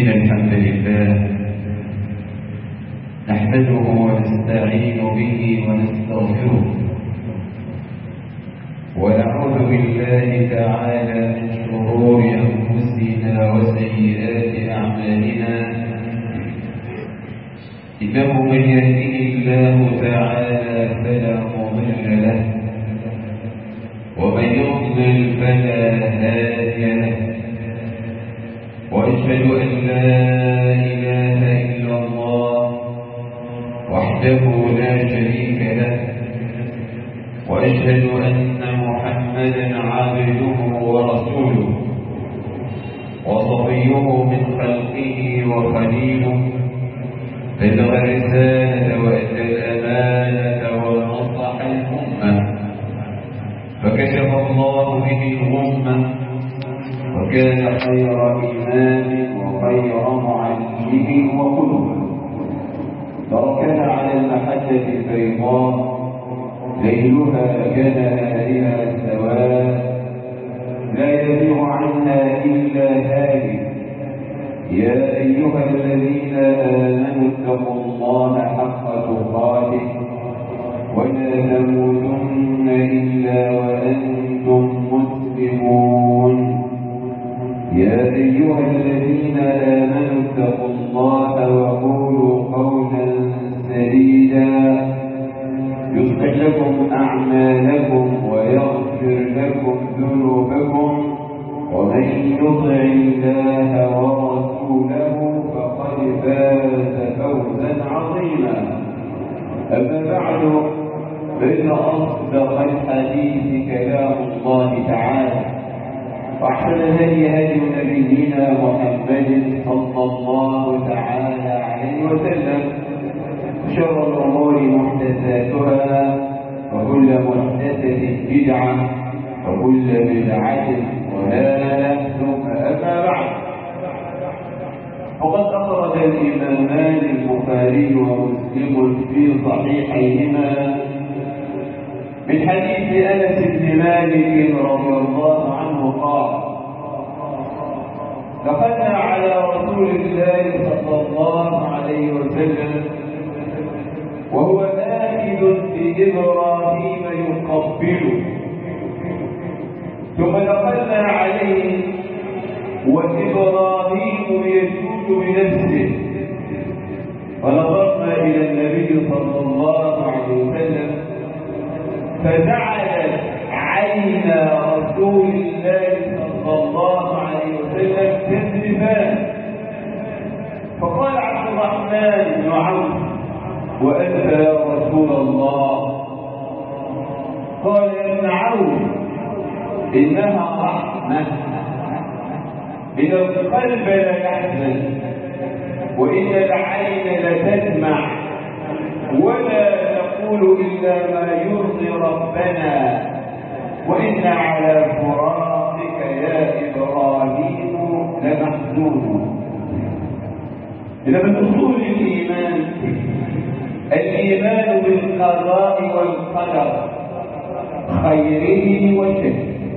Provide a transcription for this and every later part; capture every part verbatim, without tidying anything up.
إن الحمد لله نحمده ونستعين به ونستغفره ونعوذ بالله تعالى من شرور أنفسنا وسيئات أعمالنا إنه من يهده الله تعالى فلا مضل له ومن يضلل فلا هادي له وأشهد أن لا إله إلا الله وحده لا شريك له وأشهد أن محمدا عبده ورسوله وصفيه من خلقه وخليله بلغ الرسالة وأدى الأمانة ونصح الأمة فكشف الله به الغمة وكان خير إمام وخير معلم وقدوة تركنا على المحجة البيضاء ليلها كنهارها سواء لا يزيغ عنا إلا هالك يا أيها الذين آمنوا اتقوا الله حق تقاته ولا تموتن إلا وأنتم مسلمون يا أيها الذين آمنوا اتقوا الله وقولوا قولا سديدا يصلح لكم أعمالكم ويغفر لكم ذنوبكم ومن يطع الله ورسوله فقد فاز فوزا عظيما أما بعد فإن أصدق الحديث كلام الله تعالى وأحسن الهدي هدي نبينا محمد صلى الله تعالى عليه وسلم شر الأمور محدثاتها وكل محدثة بدعة وكل بدعة ضلالة ثم أما بعد وقد أخرج الإمامان البخاري ومسلم في صحيحيهما من حديث أنس بن مالك رضي الله عنه قال دخلنا على رسول الله صلى الله عليه وسلم وهو آخذ بإبراهيم يقبله ثم دخلنا عليه وإبراهيم يجود بنفسه فنظرنا إلى النبي صلى الله عليه وسلم فجعلت عين رسول الله صلى الله عليه وسلم تذرفان فقال عبد الرحمن بن عوف وأنت يا رسول الله قال يا ابن عوف إنها رحمة إن القلب لا يحزن وإن العين لتدمع ولا نقول إلا ما يرضي ربنا وإن على فراقك يا إبراهيم لمحزون. إذا من أصول الإيمان الإيمان بالقضاء والقدر خيره وشره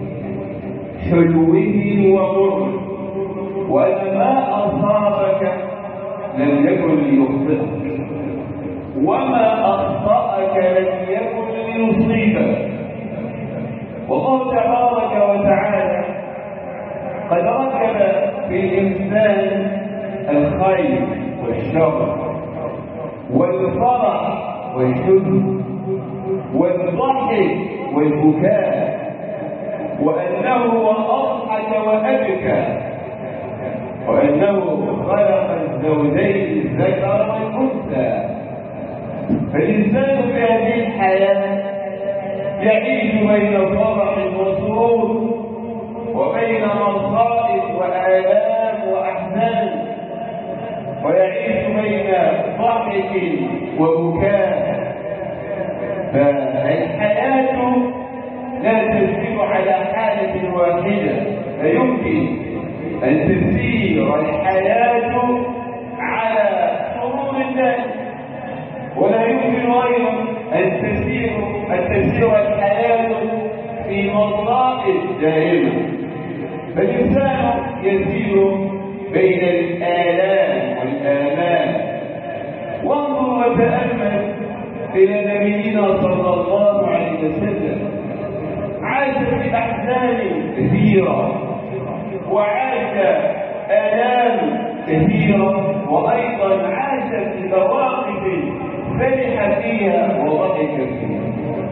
حلوه ومره وأن ما أصابك لم يكن ليخطئك وما أخطأك لم يكن ليصيبك والله تبارك وتعالى قد ركب في الإنسان الخير والشر والفرح والحزن والضحك والبكاء وأنه أضحك وأبكى وأنه خلق الزوجين الذكر والأنثى فالإنسان في هذه الحياة يعيش بين فرح وسرور وبين مصائب وآلام وأحزان ويعيش بين ضحك وبكاء فالحياة لا تسير على حالة واحدة لا يمكن أن تسير الحياة على سرور الناس ولا يمكن أيضا أن تسير أن تسير الحياة في مصائب دائمة فالإنسان يسير بين الآلام والآمان. وانظر وتأمل إلى نبينا صلى الله عليه وسلم، عاش في أحزان كثيرة وعاش آلام كثيرة، وأيضا عاش في مواقف فرح فيها وضحك فيها.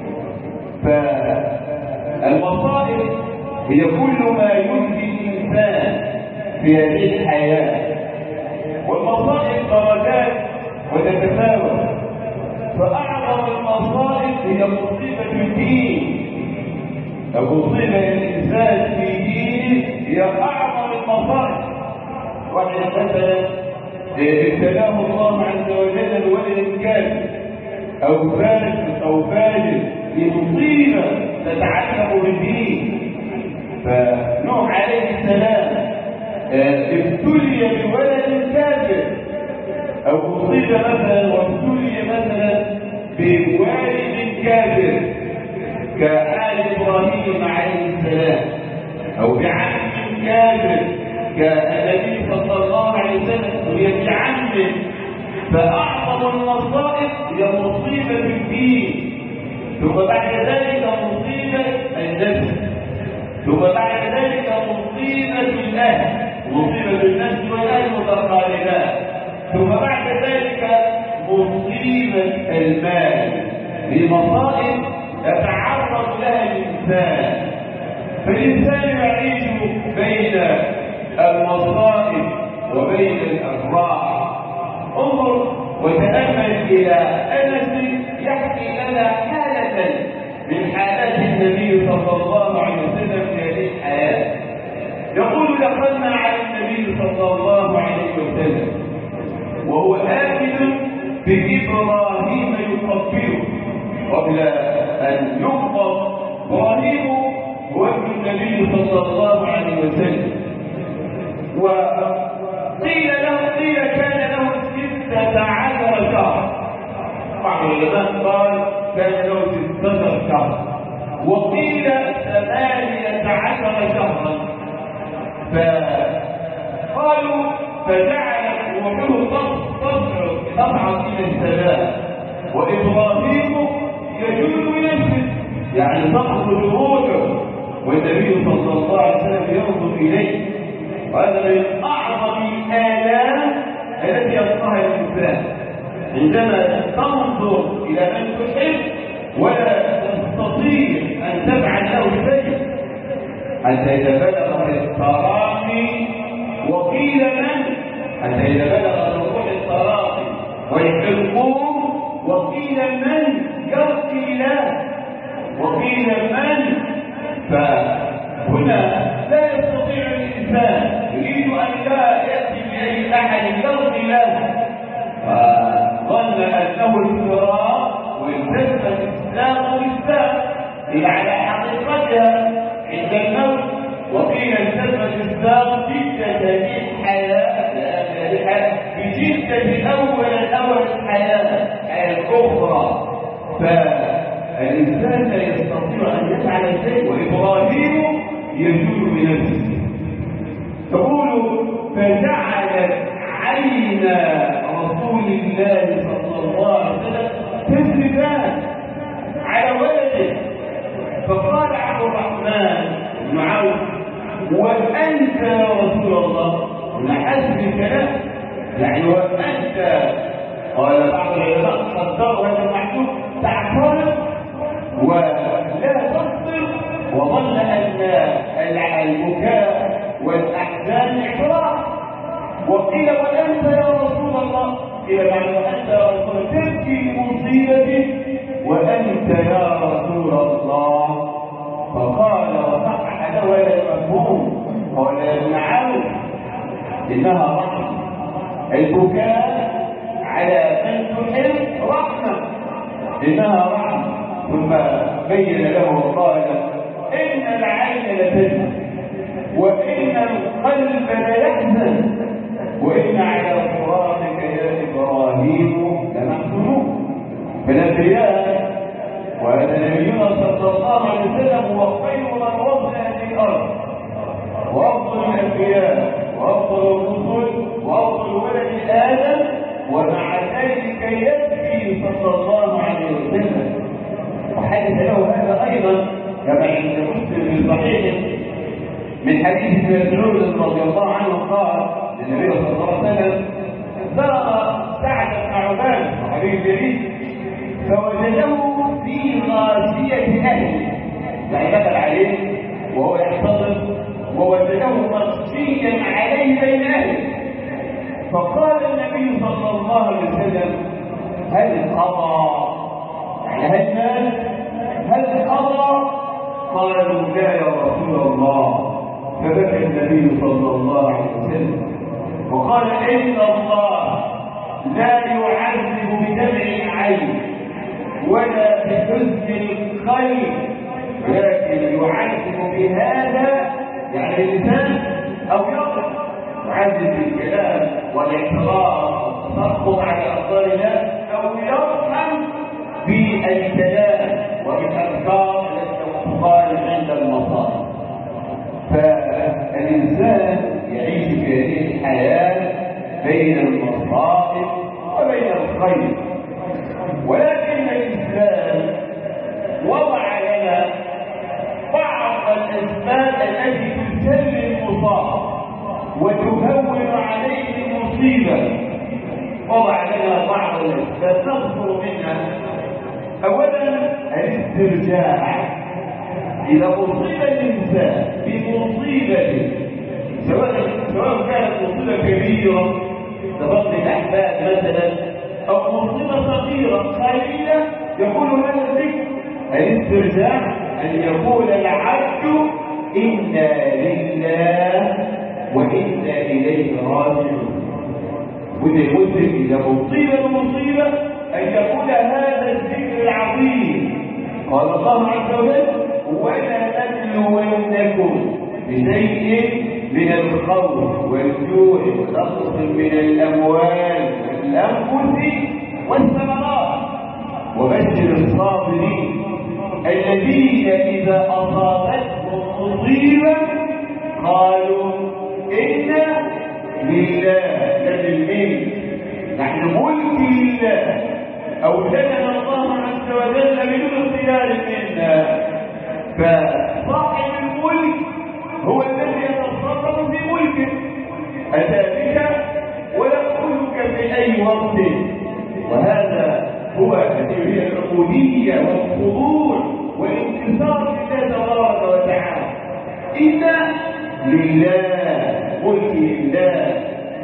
فالمصائب هي كل ما يؤذي الإنسان في هذه الحياة، والمصائب درجات وتتفاوت. فأعظم المصائب هي مصيبة الدين. المصيبة الإنسان في دينه هي أعظم المصائب. واحد مثلا ابتلاه الله عز وجل بولد كافر أو فاسق أو فاجر بمصيبة تتعلق بالدين. فنوح عليه السلام ابتلي بولد كافر، أو مصيبة مثلا وابتلي مثلا بوالد كافر كآل إبراهيم عليه السلام، أو بعم كافر كالنبي صلى الله عليه وسلم وهي بعمه. فأعظم المصائب هي مصيبة الدين، ثم بعد ذلك مصيبة النفس، ثم بعد ذلك مصيبة الأهل، مصيبة النفس والأهل متقاربات، ثم بعد ذلك مصيبة المال. لمصائب يتعرض لها الإنسان، فالإنسان يعيش بين المصائب وبين الأفراح. انظر وتأمل إلى أنس يحكي لنا حالة من حالات النبي صلى الله عليه وسلم في هذه الحياة. يقول: دخلنا على النبي صلى الله عليه وسلم وهو آكل بإبراهيم يقبله قبل أن يقبض. إبراهيم هو ابن النبي صلى الله عليه وسلم، وقيل له قيل كان له ستة عشر شهر. بعض العلماء قال كان له ستة شهر، وقيل ثمانية عشر شهرا. فقالوا فجعل وحده تصعد إلى السماء، وإبراهيم يجول بنفسه، يعني تخرج روحه، والنبي صلى الله عليه وسلم ينظر إليه. وهذا من أعظم الآلام التي يلقاها الإنسان، عندما تنظر إلى من تحب ولا تستطيع أن تفعل له شيء، حتى إذا بلغ التراقي. وقيل من حتى إذا بلغ الروح التراقي والحلقوم. وقيل من يرقي له، وقيل من. فهنا لا يستطيع الإنسان، يريد أن لا يأتي بأي أحد يرقي له، فظن أنه الفراق والتزم الإسلام بالإسلام هي على حقيقتها عند الموت. وقيل التزم الإسلام جدة الحياة بجدة أول أول الحياة الأخرى. فالإنسان لا يستطيع أن يفعل شيء، وإبراهيم يجول بنفسه. تقول: فجعلت عين رسول الله صلى الله عليه وسلم تذرفان على ولده. فقال عبد الرحمن بن عوف: وأنت يا رسول الله؟ لحسب الكلام يعني وأنت. قال بعض العلماء قدروا هذا المحدود تعترض ولا تصبر، وظن أن البكاء والأحزان اعتراض. وقيل: وأنت يا رسول الله؟ قيل: يعني وأنت يا رسول الله تبكي مصيبتي وأنت يا رسول الله. فقال وصحح له هذا المفهوم، قال: يا ابن عوف إنها رحمة، البكاء على من تحب رحمة، إنها رحمة. ثم بين له وقال: إن العين لتدمع، وإن القلب ليحزن، وإن على فراقك يا إبراهيم لمحزونون. فالأنبياء، وهذا نبينا صلى الله عليه وسلم هو خير من وضع هذه الأرض، وأفضل الأنبياء وأفضل الرسل وأفضل ولد آدم، ومع ذلك يبكي صلى الله عليه وسلم. وحدث له هذا أيضا كما عند مسلم في صحيحه من حديث ابن مسعود رضي الله عنه قال للنبي صلى الله عليه وسلم: زار سعد بن عبادة صحابي جليل فوجده في غازية أهله، يعني دخل عليه وهو يحتضر ووجده مغشيا عليه بين أهله، فقال النبي صلى الله عليه وسلم: هل قضى؟ يعني هل مات؟ هل قضى؟ قالوا: لا يا رسول الله. فبكى النبي صلى الله عليه وسلم وقال: إن الله لا يعذب بدمع العين ولا بحزن القلب، ولكن يعذب بهذا، يعني اللسان، أو يقف يعذب بالكلام والاعتراض والتسخط على أقدار الله، أو يرحم بالكلام وبالأفكار التي تقال عند المصائب. فالإنسان يعيش في هذه الحياة بين المصائب وبين الخير، ولكن الإسلام وضع لنا بعض الأسباب التي تسلي المصاب وتهون عليه المصيبة. وضع لنا بعض الأسباب نذكر منها. أولا الاسترجاع. إذا أصيب الإنسان بمصيبة سواء سواء كانت مصيبة كبيرة كفقد الأحباب مثلا أو مصيبة صغيرة قليلة، يقول هذا الذكر الاسترجاع أن يقول العبد: إنا لله وإنا إليه راجعون. والمسلم إذا أصيب بمصيبة أن يقول هذا الذكر العظيم. قال الله عز وجل: ولا نبلونكم بشيء من الخوف والجوع ونقص من الأموال والأنفس والثمرات وبشر الصابرين الذين إذا أصابتهم مصيبة قالوا: إنا لله. للملك، نحن ملك لله، أوجدنا الله عز وجل بدون اختيار منا. فصاحب الملك هو الذي يتصرف في ملكه، أتى بك ويأخذك في أي وقت. وهذا هو هي العبودية والخضوع والانتصار لله تبارك وتعالى. إنا لله، ملك لله،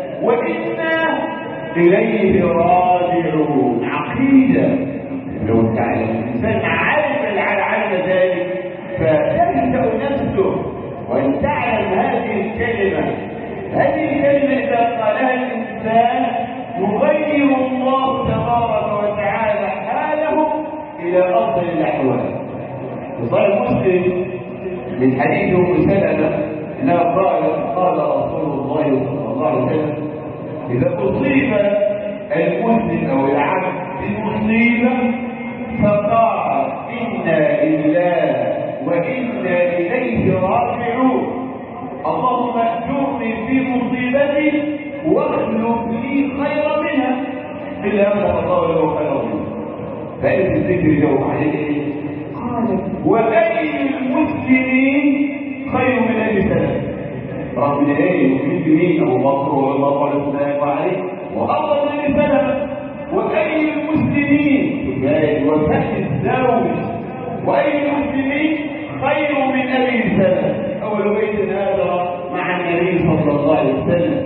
وإنا إليه راجعون. عقيدة. لو تعلم الإنسان عارف على علم ذلك فتبدأ نفسه وأن تعلم هذه الكلمة. هذه الكلمة إذا قالها الإنسان يغير الله تبارك وتعالى حاله إلى أفضل الأحوال. وصحيح مسلم من حديث أم سلمة أنها قالت: قال رسول الله صلى الله عليه وسلم: إذا أصيب المسلم أو العبد بمصيبة فقال: إنا لله وإنا إليه راجعون، اللهم اجرني في مصيبتي واخلف لي خيرا منها، إلا أن الله له خيرا منها. فإذا الذكر جواب عليه قال: وأي المسلمين خير من أبي سلمة؟ رغم ايه المسلمين ابو بكر وعمر وعثمان وعلي وافضل من ابي سلمة. واي المسلمين وفتح الزوج واي المسلمين خير من ابي سلمة؟ اول بيت هذا مع النبي صلى الله عليه وسلم.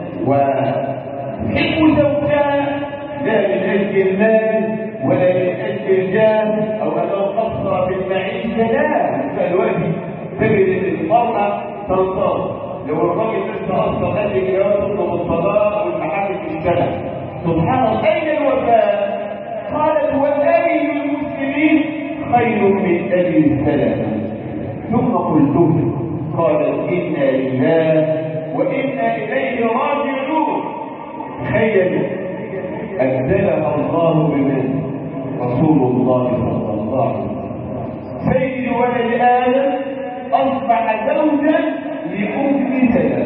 وحب زوجها لا من اجل المال ولا من اجل الجاه او انه قصر في المعيشه، لا، فالوجه تجد المراه تنتصر. لو الراجل لسه اصلا قد الجواز والصلاه والمحاكم في الشارع، سبحان الله، اين الوفاء؟ قالت: واي المسلمين خير من ابي سلمة؟ ثم قلت: قالت: انا لله وانا اليه راجعون. تخيلوا ابدلها الله بمن؟ رسول الله صلى الله عليه وسلم سيد ولد ادم اصبح زوجا لأم سلمة.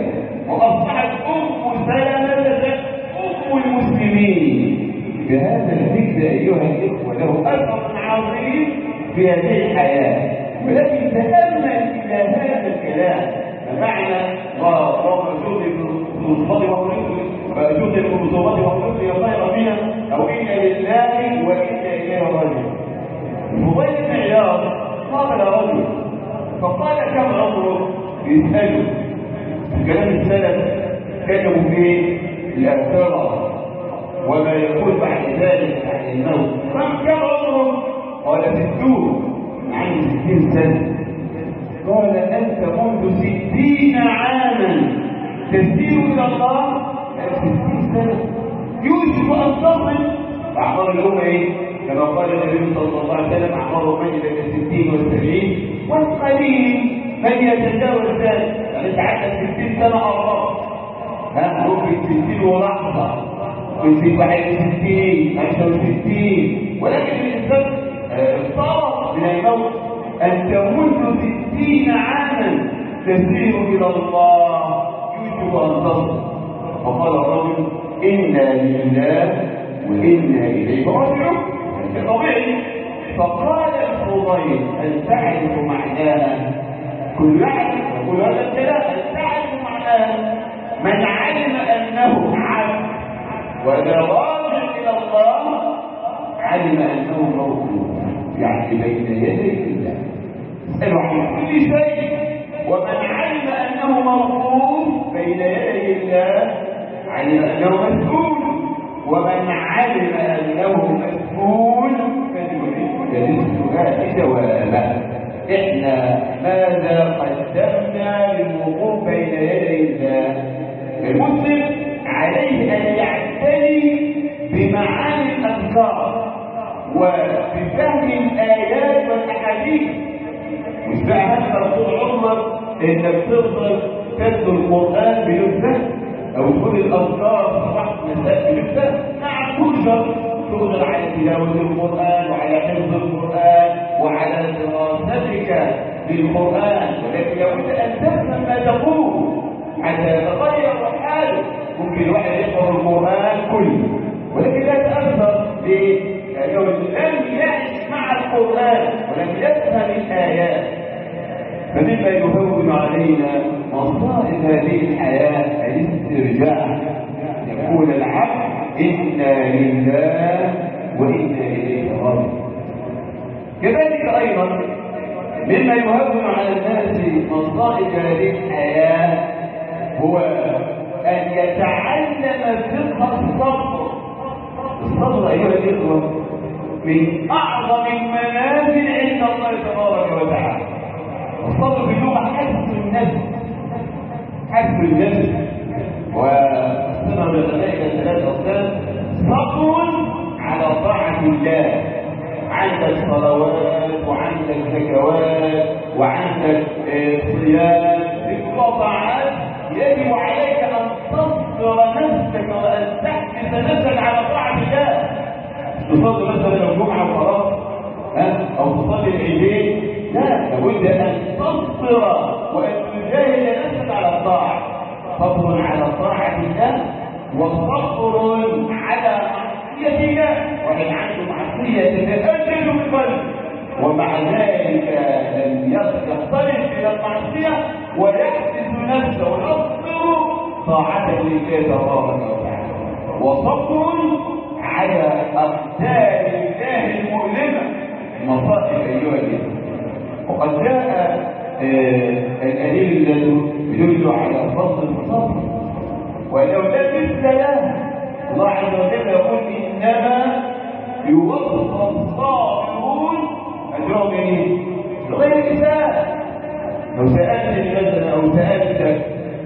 وأصبحت أم سلمة أم المسلمين. بهذا الذكر أيها الإخوة له أثر عظيم في هذه الحياة. ولكن تأمل إلى هذا الكلام، فمعنى اللهم شغل بالصلاة وشغل بالصلاة وشغل خير بنا أو إنا لله وإنا إليه راجعون. فضيل بن عياض قابل رجل فقال كم عمره؟ يسأله كلام السلف كتبوا فيه الآثار وما يقول بعد ذلك عن الموت. كم عمره؟ قال ستون، عنده ستين سنة. قال أنت منذ ستين عاما تسير إلى الله. ستين سنة يوجب أن تصل أعمار الأمة إيه؟ كما قال النبي صلى الله عليه وسلم أعمار من بين الستين والسبعين والقليل من يتجاوز ذلك. يعني تعدى ستين سنة الله، ها ممكن ستين ولحظة ويصيب واحد ستين خمسة وستين، ولكن الإنسان افترض من الموت أن تمد ستين عاما تسير إلى الله يوجب أن تصل. فقال الرجل إنا لله وإنا إليه راجعون. طبيعي. فقال الفضيل أن تعرف معناها، كل يعرف وكل هذا الكلام أن تعرف معناها من علم أنه عبد وإذا راجع إلى الله علم أنه موجود، يعني بين يدي الله اسألوا عن كل شيء. ومن علم أنه موجود بين يدي الله علم أنه مسؤول، ومن علم أنه مسؤول فللسؤال جوابا. إحنا ماذا قدمنا للوقوف بين يدي الله؟ المسلم عليه أن يعتني بمعاني الأذكار وبفهم الآيات والأحاديث. مش بقى هذا طول عمرك إنك تفضل تتلو القرآن بلذة أو تقول الأذكار صباح مساء بلذة. نعم تقدر تقدر على تلاوة القرآن وعلى حفظ القرآن وعلى دراستك للقرآن، ولكن لابد أن تفهم ما تقول حتى يتغير حالك. ممكن الواحد يقرأ القرآن كله ولكن لا تأثر ليه؟ لأنه لم يعش مع القرآن ولم يفهم الآيات. فمما يهون علينا مصائب هذه الحياة الاسترجاع، يقول العبد إنا لله وإنا إليه راجعون. كذلك أيضا مما يهون على الناس مصائب هذه الحياة هو أن يتعلم فقه الصبر. الصبر أيها الإخوة من أعظم المنازل عند الله تبارك وتعالى. الصبر باللغة حسب النفس، حسب النفس. وقسمها بالملائكة ثلاثة أقسام: صبر على طاعة الله، عندك صلوات وعندك زكوات وعندك صيام، ذكر طاعات يجب عليك أن تصبر نفسك وأن تحبس نفسك على طاعة الله. تصلي مثلا الجمعة وخلاص ها أو تصلي العيدين، لا، لابد أن تصبر وأن تجاهد نفسك على الطاعة. صبر على طاعة الله وصبر على معصية الله. وإن عنده معصية تتأجج بالقلب ومع ذلك لم يختلف إلى المعصية ويحبس نفسه ويصبر طاعة لله تبارك وتعالى. وصبر على أقدار الله المؤلمة، مصائب أيها الإخوة. وقد جاء الأدلة يدل على فضل الصبر ولو لم مثل له. الله عز وجل يقول إنما يوفى الصابرون أجرهم إيه؟ بغير حساب. لو سألت مثلا أو سألتك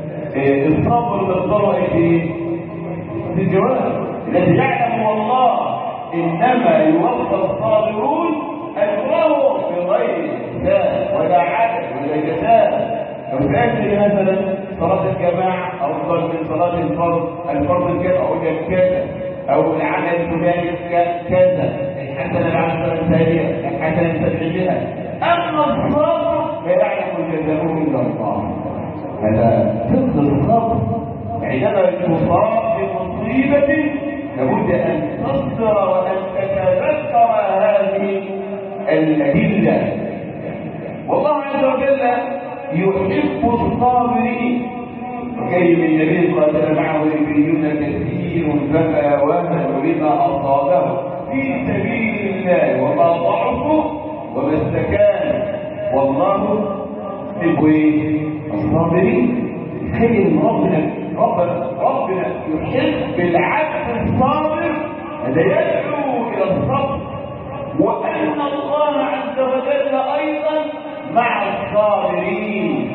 الصبر بالصبر إيه؟ في الجواب الذي يعلم والله إنما يوفى الصابرون أجرهم بغير حساب ولا عدد ولا جزاء. لو سألت مثلا صلاة الجماعة أفضل من صلاة الفرض، الفرض الكذا أو كذا، أو العمل الفلاني كذا، الحسنة العشرة الثانية، الحسنة السبعينية. أما الصبر فيعلم جزاؤه إلا الله. هذا فقه الصبر. عندما تصاب بمصيبة لابد أن تصبر وأن تتذكر هذه الأدلة. والله عز وجل يحب الصابرين. وكي من نبي قاتل معه ربيون كثير فما وهنوا لما أصابه في سبيل الله وما ضعفوا وما استكانوا والله يحب الصابرين. تخيل ربنا ربنا ربنا يحب العبد الصابر، هذا يدعو الى الصبر، وان الله عز وجل ايضا مع الصابرين.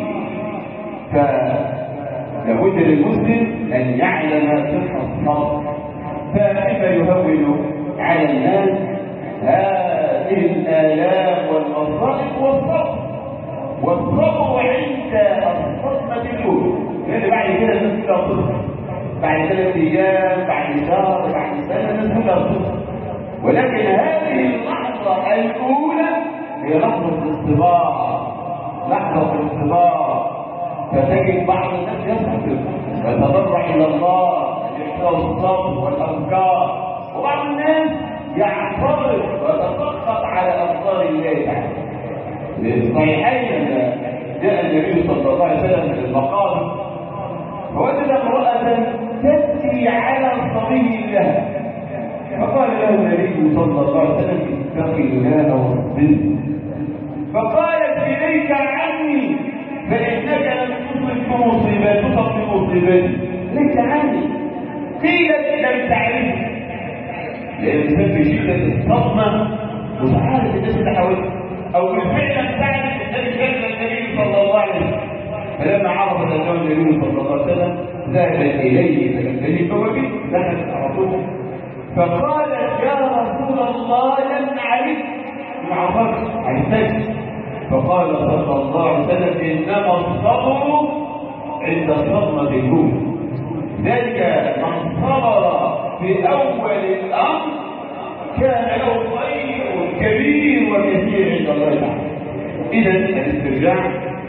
فلابد للمسلم ان يعلم صدق الصبر. فكيف يهون على الناس هذه الآلام والمصائب والصبر والصبر عند الصدمة الأولى، لأن بعد كده الناس كلها تصبر، بعد ثلاث أيام بعد شهر بعد سنة الناس كلها تصبر، ولكن هذه اللحظة الأولى هي لحظة الاختبار، لحظة الاختبار. فتجد بعض الناس يصبر ويتضرع إلى الله يحتاج الصبر والأذكار، وبعض الناس يعترض ويتسخط على أقدار الله تعالى. الصحيحين جاء النبي صلى الله عليه وسلم في المقام فوجد امرأة تبكي على صبي لها، فقال له النبي صلى الله عليه وسلم اتق الله واصبر، فقالت إليك عني فإنك لم تصب بمصيبتي تصب بمصيبتي، ليس عني. قيلت لم تعرفني، لأن بسبب شدة الصدمة وسعادة الناس اللي حواليها، أو بالفعل تعرف الذي كان النبي صلى الله عليه وسلم. فلما عرفت أنه النبي صلى الله عليه وسلم ذهب إليه فلم فوجد دخلت عرفته فقالت يا رسول الله لم نعرف ما عرفت عرفتك. فقال صلى الله عليه وسلم إنما الصبر عند الصدمة الأولى، ذلك من صبر في أول الأمر كان له خير كبير وكثير عند الله تعالى. إذا الاسترجاع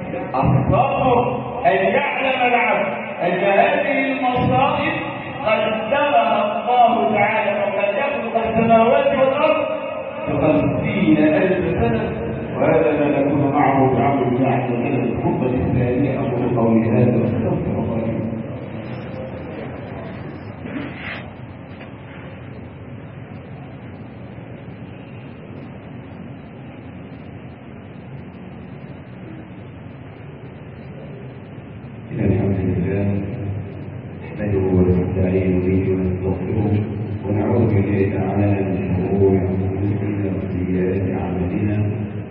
الصبر أن يعلم العبد أن هذه المصائب قدمها الله تعالى وقد يخلق السماوات والأرض بخمسين ألف سنة، وهذا ما نكون معه بعمل الله عز وجل في الخطبة الثانية. أقول قولي هذا واستغفر الله. نحمده ونستعين به ونستغفره ونعوذ به تعالى من شرور انفسنا وسيئات اعمالنا،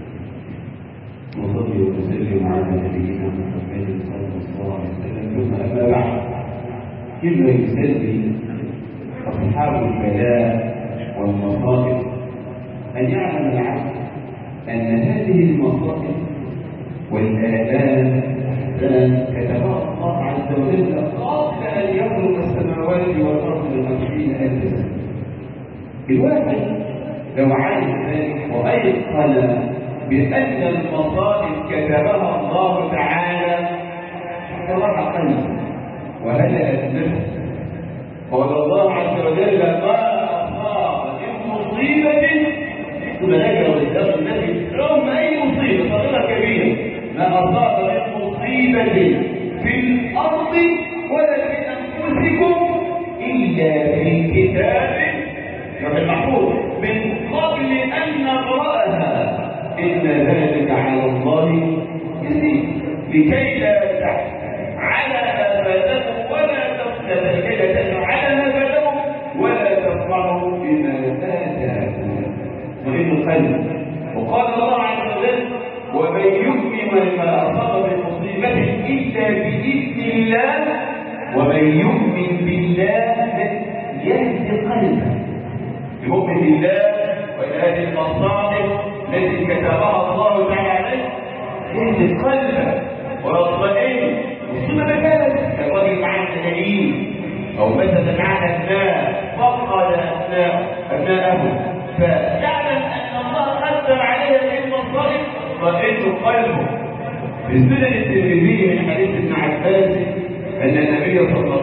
وصلي وسلم على نبينا محمد صلى الله عليه وسلم. ثم اما بعد، كما يسلي اصحاب البلاء والمصائب ان يعلم العبد ان هذه المصائب والآلام كتبها الله عز وجل قبل أن يخلق السماوات والأرض بخمسين ألف سنة. الواحد لو عالم ذلك وأيقن بأن المصائب كتبها الله تعالى شرح قلبه وهدأ النفس. قال الله عز وجل ما أصاب من مصيبة ثم ذكر الدرس الذي رغم أي مصيبة صغيرة كبيرة ما أصاب من مصيبة في الأرض ولا في أنفسكم إلا في كتاب محفوظ من قبل أن نقرأها إن ذلك على الله يسير لكي لا تحزن على ما فاتكم ولا تحزن لكي لا تحزن على ما فاتكم ولا تفرحوا بما آتاكم. مهم القلب. وقال الله عز وجل ومن يؤمن ما أصاب من مصيبة إلا بإذن الله ومن يؤمن بالله يهدي قلبه. يؤمن بالله وهذه المصائب التي كتبها الله تعالى عليه يهدي قلبه ويطمئن. ثم كانت الرجل مع التدين أو مثلا مع أبناء فقد أبناء أبناءه فيعلم أن الله قدر عليه هذه المصائب طمئن قلبه. في السنن الترمذي من حديث ابن عباس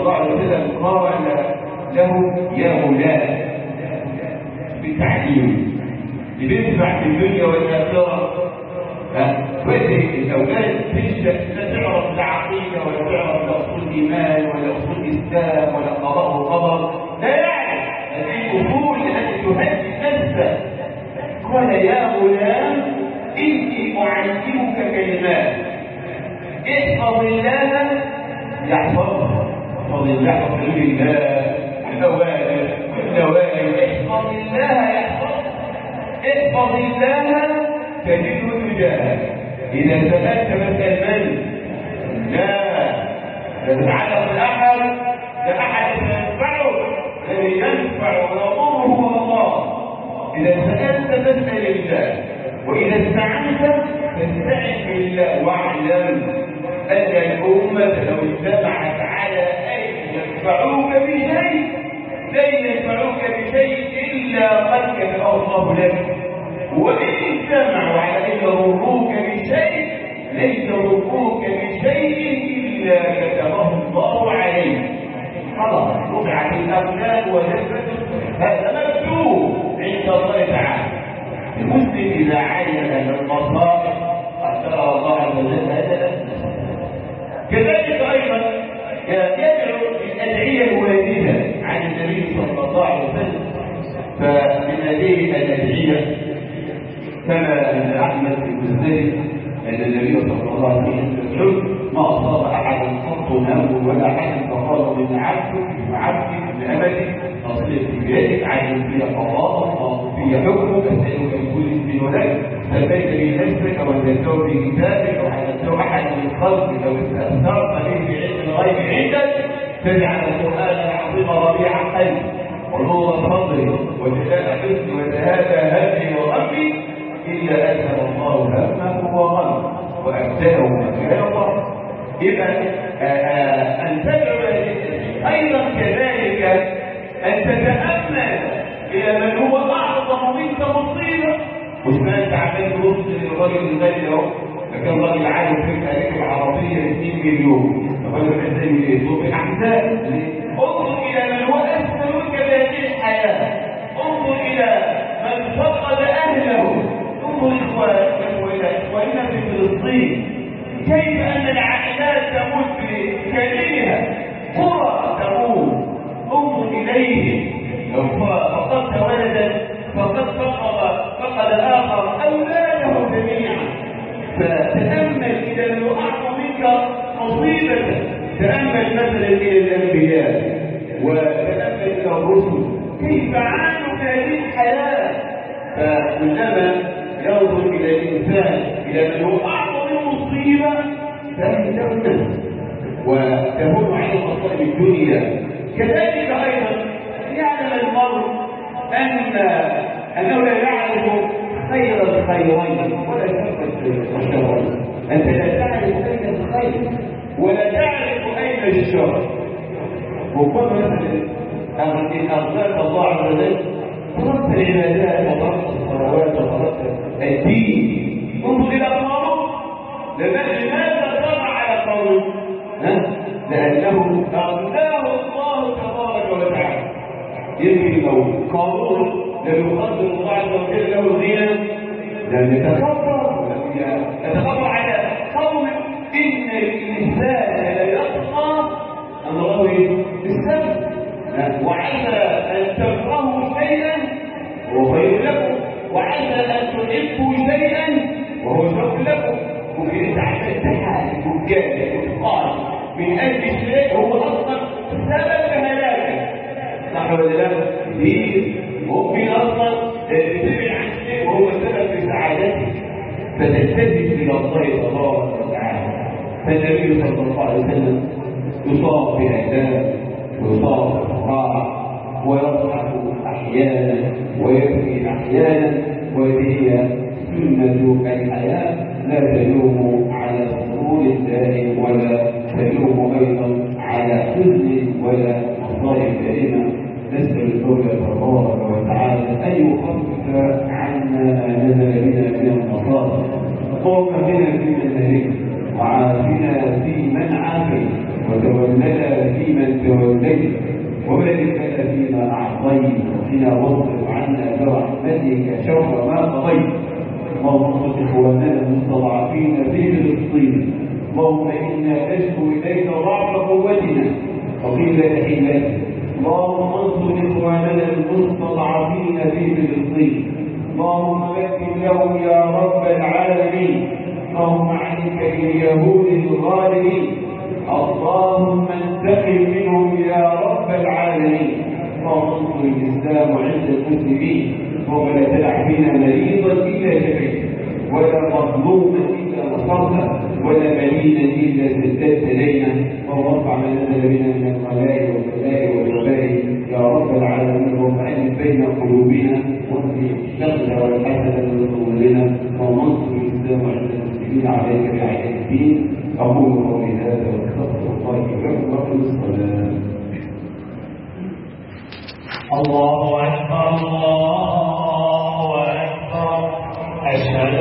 الله عليه وسلم قال له يا غلام بالتعليم اللي بينفع في الدنيا والآخرة. فوجه الأولاد تنشأ لا تعرف لا عقيدة ولا تعرف لا أصول إيمان ولا أصول إسلام ولا قضاء وقدر، لا يعرف هذه الأصول التي تهدي نفسه. قال يا غلام إني أعلمك كلمات احفظ الله يحفظك، احفظ الله يحفظ الله الأوامر والنواهي، احفظ الله يحفظك، احفظ الله تجده تجاهك. إذا سألت فاسأل من؟ لا تتعلق بالأحد، لا أحد ينفعه، الذي ينفع ويضره هو الله. إذا سألت فاسأل الله، وإذا استعنت فاستعن بالله، واعلم أن الأمة لو اجتمعت على أن ينفعوك بشيء لن ينفعوك بشيء إلا قد كتبه الله لك، وإن اجتمعوا على أن يضروك بشيء لن يضروك بشيء إلا كتبه الله عليك. خلاص وضعت الأغلال ونفذت، هذا مكتوب عند الله تعالى. المسلم إذا علم أن المصائب قدرها الله عز وجل هذا. كذلك أيضا يدعو بالأدعية الواردة عن النبي صلى الله عليه وسلم. فمن هذه الأدعية كما عند أحمد بن زيد أن النبي صلى الله عليه وسلم يقول ما أصاب أحد قط هم ولا أحد فقال من عبدك وعبدك من أمتك أصلت بيدك عجل في قضاء أو في حكمك أسألك بكل اسم ولك سميت به نفسك وانزلته في كتابك أو حدثته أحد من خلقك أو استأثرت به في علم الغيب عندك فاجعل القرآن العظيم ربيع قلبي ونور صدري وجلاء حزني وذهاب همي وغمي إلا أذهب الله همه وغمه وأبدله مكانه. إذا أن تدعو أيضا كذلك أن تتأمل إلى من هو أعظم منك مصيبة. مش ما أنت عمال تبص للراجل الغني أهو، فكان راجل عالم في التاريخ العربية اثنين مليون، فقالوا ازاي يصوب الأحزاب؟ انظر إلى من هو أسفل منك بهذه الحياة، انظر إلى من فقد أهله، انظر إلى إخواننا في فلسطين كيف أن العائلات تموت بكاملها، قرى تموت. انظر إليه لو فقدت ولدا فقد فقد فقد الآخر أولاده جميعا. فتأمل إذا لو أعطى منك مصيبة، تأمل مثلا إلى الأنبياء وتأمل إلى الرسل كيف عانوا في هذه الحياة. فإنما ينظر إلى الإنسان إلى من هو أعظم مصيبة فيهدونه وتهون عليه مصائب الدنيا. كذلك أيضا يعلم المرء أن أنه لا يعلم خير الخيرين ولا شر الشرين. أنت لا تعرف أين الخير ولا تعرف أين الشر. وقل مثلا إن أرزاق الله عز وجل فرضت العبادات وفرضت الصلوات وفرضت الدين. انظر إلى قارون، لماذا طغى على قارون؟ لأنه أغناه الله تبارك وتعالى. يمكن لو قارون لم يقدر الله عز وجل له الغنى لم يتكبر ولم يتكبر على قوم. إن الإنسان لا يطغى أن الله بالسبب، وعسى أن تكرهوا شيئا وهو خير لكم، وعسى أن تحبوا شيئا وهو شر لكم. ممكن أنت عشان تحارب وتجادل وتقال من أجل شيء هو أصلا سبب هلاكك، صح ولا لا؟ كثير ممكن أصلا تبعد عن شيء وهو سبب في سعادتك، فتلتفت إلى الله تبارك وتعالى. فالنبي صلى الله عليه وسلم يصاب بأهداف ويصاب بأفراح ويضحك أحيانا ويبكي أحيانا، وهي سنة الحياة. لا تلوم على سرور الله ولا تلوم أيضا على حزن ولا مصائب دائمة. نسأل المولى تبارك وتعالى أن يخفف عنا ما نزل بنا من المصائب. اللهم بنا في منهجك وعافنا فيمن عافيت وتولنا فيمن توليت وبارك لنا فيما أعطيت وقنا واصرف عنا برحمتك شر ما قضيت. اللهم انصر إخواننا المستضعفين في فلسطين. اللهم إنا نشكو إليك ضعف قوتنا وقلة حيلتنا. اللهم انصر إخواننا المستضعفين في فلسطين. اللهم مكن لهم يا رب العالمين. اللهم عليك باليهود الظالمين. اللهم انتقم منهم يا رب العالمين. اللهم انصر الإسلام عند المسلمين. اللهم لا تدع فينا مريضا إلا شفيته ولا مظلوما إلا نصرته ولا ملينا إلا سددت إلينا. اللهم ارفع ما نزل بنا من الغلاء والبلاء والوباء يا رب العالمين. اللهم ألف بين قلوبنا واهدي الشغل والحسد من صدورنا. اللهم انصر الإسلام عند المسلمين عليك بعين الدين. أقول قولي هذا واستغفر الله لكم وأقم الصلاة. الله أكبر الله أكبر. أشهد